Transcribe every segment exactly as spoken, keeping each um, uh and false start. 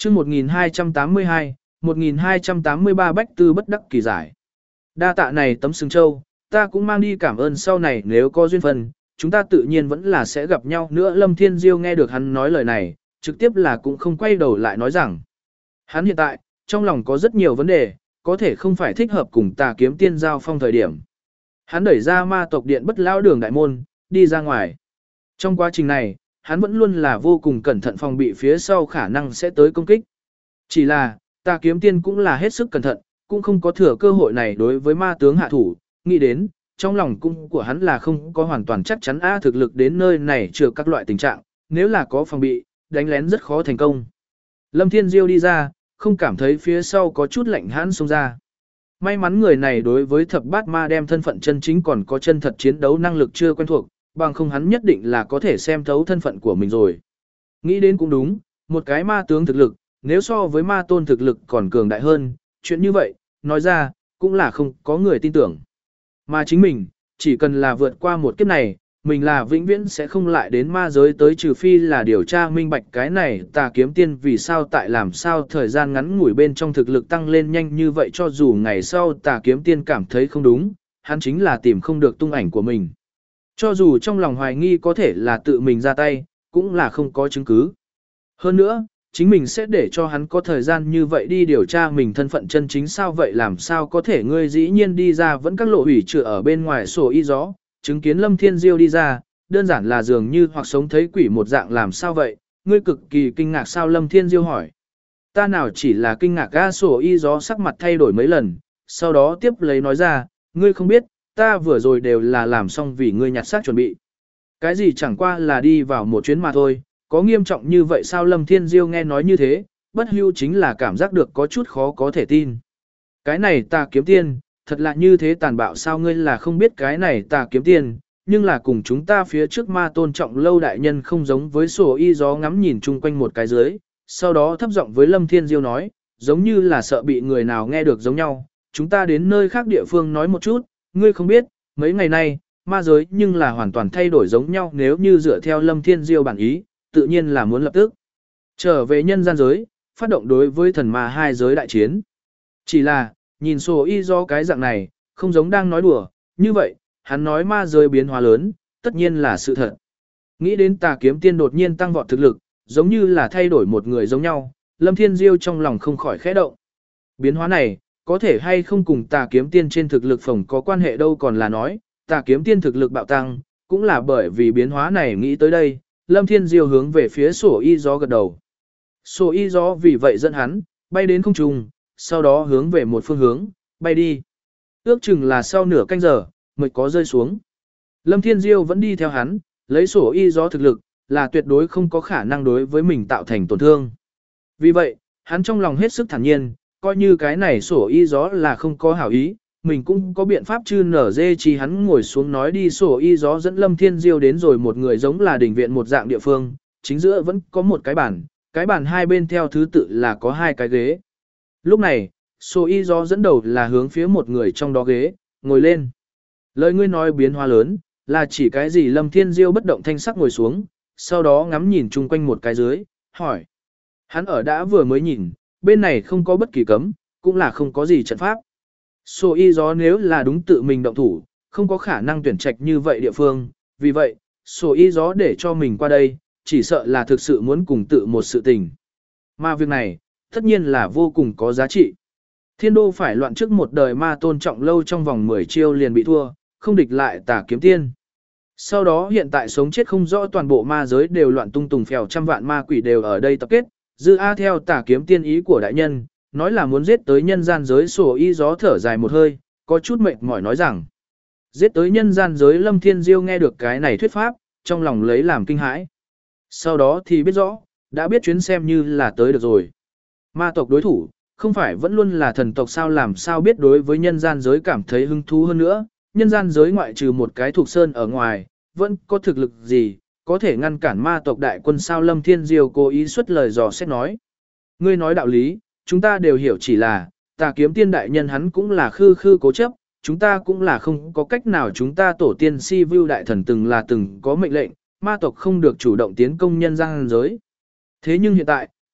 chương một nghìn hai trăm tám mươi hai, một nghìn hai trăm tám mươi ba Bách Tư bất đắc kỳ giải. Đa tạ này tấm sừng châu, ta cũng mang đi cảm ơn sau này nếu có duyên phần, chúng ta tự nhiên vẫn là sẽ gặp nhau nữa. Lâm Thiên Diêu nghe được hắn nói lời này, trực tiếp là cũng không quay đầu lại nói rằng. Hắn hiện tại, trong lòng có rất nhiều vấn đề, có thể không phải thích hợp cùng Tà Kiếm Tiên giao phong thời điểm. Hắn đẩy ra ma tộc điện bất lão đường đại môn, đi ra ngoài. Trong quá trình này, hắn vẫn luôn là vô cùng cẩn thận phòng bị phía sau khả năng sẽ tới công kích. Chỉ là, Tà Kiếm Tiên cũng là hết sức cẩn thận, cũng không có thừa cơ hội này đối với ma tướng hạ thủ, nghĩ đến, trong lòng cung của hắn là không có hoàn toàn chắc chắn a thực lực đến nơi này trừ các loại tình trạng, nếu là có phòng bị, đánh lén rất khó thành công. Lâm Thiên Diêu đi ra, không cảm thấy phía sau có chút lạnh hãn xông ra. May mắn người này đối với thập bát ma đem thân phận chân chính còn có chân thật chiến đấu năng lực chưa quen thuộc, bằng không hắn nhất định là có thể xem thấu thân phận của mình rồi. Nghĩ đến cũng đúng, một cái ma tướng thực lực, nếu so với ma tôn thực lực còn cường đại hơn, chuyện như vậy, nói ra, cũng là không có người tin tưởng. Mà chính mình, chỉ cần là vượt qua một kiếp này, mình là vĩnh viễn sẽ không lại đến ma giới tới, trừ phi là điều tra minh bạch cái này Tà Kiếm Tiên vì sao tại làm sao thời gian ngắn ngủi bên trong thực lực tăng lên nhanh như vậy, cho dù ngày sau Tà Kiếm Tiên cảm thấy không đúng, hắn chính là tìm không được tung ảnh của mình. Cho dù trong lòng hoài nghi có thể là tự mình ra tay, cũng là không có chứng cứ. Hơn nữa, chính mình sẽ để cho hắn có thời gian như vậy đi điều tra mình thân phận chân chính sao vậy, làm sao có thể ngươi dĩ nhiên đi ra vẫn các lộ hủy trừ ở bên ngoài sổ y gió, chứng kiến Lâm Thiên Diêu đi ra, đơn giản là dường như hoặc sống thấy quỷ một dạng, làm sao vậy, ngươi cực kỳ kinh ngạc sao? Lâm Thiên Diêu hỏi. Ta nào chỉ là kinh ngạc, ga sổ y gió sắc mặt thay đổi mấy lần, sau đó tiếp lấy nói ra, ngươi không biết, ta vừa rồi đều là làm xong vì ngươi nhặt xác chuẩn bị. Cái gì chẳng qua là đi vào một chuyến mà thôi, có nghiêm trọng như vậy sao? Lâm Thiên Diêu nghe nói như thế, bất hưu chính là cảm giác được có chút khó có thể tin. Cái này Tà Kiếm Tiên, thật là như thế tàn bạo sao? Ngươi là không biết cái này Tà Kiếm Tiên, nhưng là cùng chúng ta phía trước ma tôn trọng lâu đại nhân không giống với sổ y gió ngắm nhìn chung quanh một cái dưới, sau đó thấp giọng với Lâm Thiên Diêu nói, giống như là sợ bị người nào nghe được giống nhau, chúng ta đến nơi khác địa phương nói một chút, ngươi không biết, mấy ngày nay, ma giới nhưng là hoàn toàn thay đổi giống nhau, nếu như dựa theo Lâm Thiên Diêu bản ý, tự nhiên là muốn lập tức trở về nhân gian giới, phát động đối với thần ma hai giới đại chiến. Chỉ là, nhìn sổ y do cái dạng này, không giống đang nói đùa, như vậy, hắn nói ma giới biến hóa lớn, tất nhiên là sự thật. Nghĩ đến Tà Kiếm Tiên đột nhiên tăng vọt thực lực, giống như là thay đổi một người giống nhau, Lâm Thiên Diêu trong lòng không khỏi khẽ động. Biến hóa này, có thể hay không cùng Tà Kiếm Tiên trên thực lực phồng có quan hệ đâu, còn là nói, Tà Kiếm Tiên thực lực bạo tăng, cũng là bởi vì biến hóa này. Nghĩ tới đây, Lâm Thiên Diêu hướng về phía sổ y gió gật đầu. Sổ y gió vì vậy dẫn hắn, bay đến không trung, sau đó hướng về một phương hướng, bay đi. Ước chừng là sau nửa canh giờ, mới có rơi xuống. Lâm Thiên Diêu vẫn đi theo hắn, lấy sổ y gió thực lực, là tuyệt đối không có khả năng đối với mình tạo thành tổn thương. Vì vậy, hắn trong lòng hết sức thản nhiên, coi như cái này sổ y gió là không có hảo ý, mình cũng có biện pháp chư nở dê chi. Hắn ngồi xuống nói đi, sổ y gió dẫn Lâm Thiên Diêu đến rồi một người giống là đình viện một dạng địa phương, chính giữa vẫn có một cái bàn, cái bàn hai bên theo thứ tự là có hai cái ghế. Lúc này, sổ y gió dẫn đầu là hướng phía một người trong đó ghế, ngồi lên. Lời ngươi nói biến hóa lớn, là chỉ cái gì? Lâm Thiên Diêu bất động thanh sắc ngồi xuống, sau đó ngắm nhìn chung quanh một cái dưới, hỏi. Hắn ở đã vừa mới nhìn, bên này không có bất kỳ cấm, cũng là không có gì trận pháp. Sổ y gió nếu là đúng tự mình động thủ, không có khả năng tuyển trạch như vậy địa phương, vì vậy, sổ y gió để cho mình qua đây, chỉ sợ là thực sự muốn cùng tự một sự tình. Mà việc này, tất nhiên là vô cùng có giá trị. Thiên đô phải loạn trước một đời ma tôn trọng lâu trong vòng mười chiêu liền bị thua, không địch lại Tà Kiếm Tiên. Sau đó hiện tại sống chết không rõ, toàn bộ ma giới đều loạn tung tùng phèo, trăm vạn ma quỷ đều ở đây tập kết, dư a theo Tà Kiếm Tiên ý của đại nhân, nói là muốn giết tới nhân gian giới. Sổ y gió thở dài một hơi, có chút mệt mỏi nói rằng, giết tới nhân gian giới. Lâm Thiên Diêu nghe được cái này thuyết pháp, trong lòng lấy làm kinh hãi. Sau đó thì biết rõ, đã biết chuyến xem như là tới được rồi. Ma tộc đối thủ, không phải vẫn luôn là thần tộc sao, làm sao biết đối với nhân gian giới cảm thấy hứng thú hơn nữa. Nhân gian giới ngoại trừ một cái thuộc sơn ở ngoài, vẫn có thực lực gì, có thể ngăn cản ma tộc đại quân sao? Lâm Thiên Diêu cố ý xuất lời dò xét nói. Ngươi nói đạo lý, chúng ta đều hiểu, chỉ là, Tà Kiếm Tiên đại nhân hắn cũng là khư khư cố chấp, chúng ta cũng là không có cách nào. Chúng ta tổ tiên si view đại thần từng là từng có mệnh lệnh, ma tộc không được chủ động tiến công nhân gian giới. Thế nhưng hiện tại,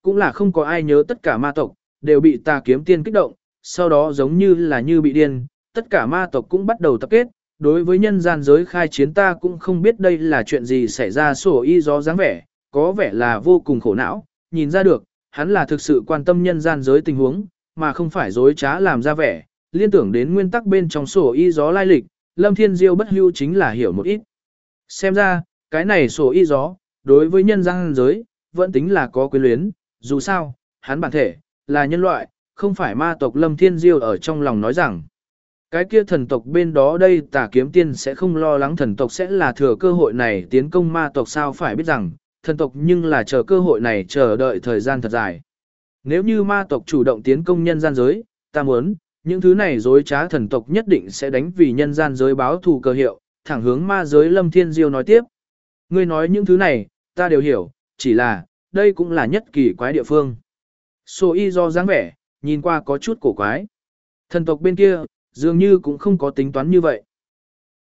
cũng là không có ai nhớ tất cả ma tộc, đều bị tà kiếm tiên kích động, sau đó giống như là như bị điên, tất cả ma tộc cũng bắt đầu tập kết, đối với nhân gian giới khai chiến ta cũng không biết đây là chuyện gì xảy ra sổ y gió dáng vẻ, có vẻ là vô cùng khổ não, nhìn ra được, hắn là thực sự quan tâm nhân gian giới tình huống, mà không phải dối trá làm ra vẻ, liên tưởng đến nguyên tắc bên trong sổ y gió lai lịch, Lâm Thiên Diêu bất hưu chính là hiểu một ít. Xem ra, cái này sổ y gió, đối với nhân gian giới, vẫn tính là có quyến luyến, dù sao, hắn bản thể, là nhân loại, không phải ma tộc. Lâm Thiên Diêu ở trong lòng nói rằng, cái kia thần tộc bên đó đây tà kiếm tiên sẽ không lo lắng thần tộc sẽ là thừa cơ hội này tiến công ma tộc, sao phải biết rằng, thần tộc nhưng là chờ cơ hội này chờ đợi thời gian thật dài. Nếu như ma tộc chủ động tiến công nhân gian giới, ta muốn, những thứ này dối trá thần tộc nhất định sẽ đánh vì nhân gian giới báo thù cơ hiệu, thẳng hướng ma giới. Lâm Thiên Diêu nói tiếp, ngươi nói những thứ này, ta đều hiểu, chỉ là, đây cũng là nhất kỳ quái địa phương. Sổ y do dáng vẻ, nhìn qua có chút cổ quái. Thần tộc bên kia, dường như cũng không có tính toán như vậy.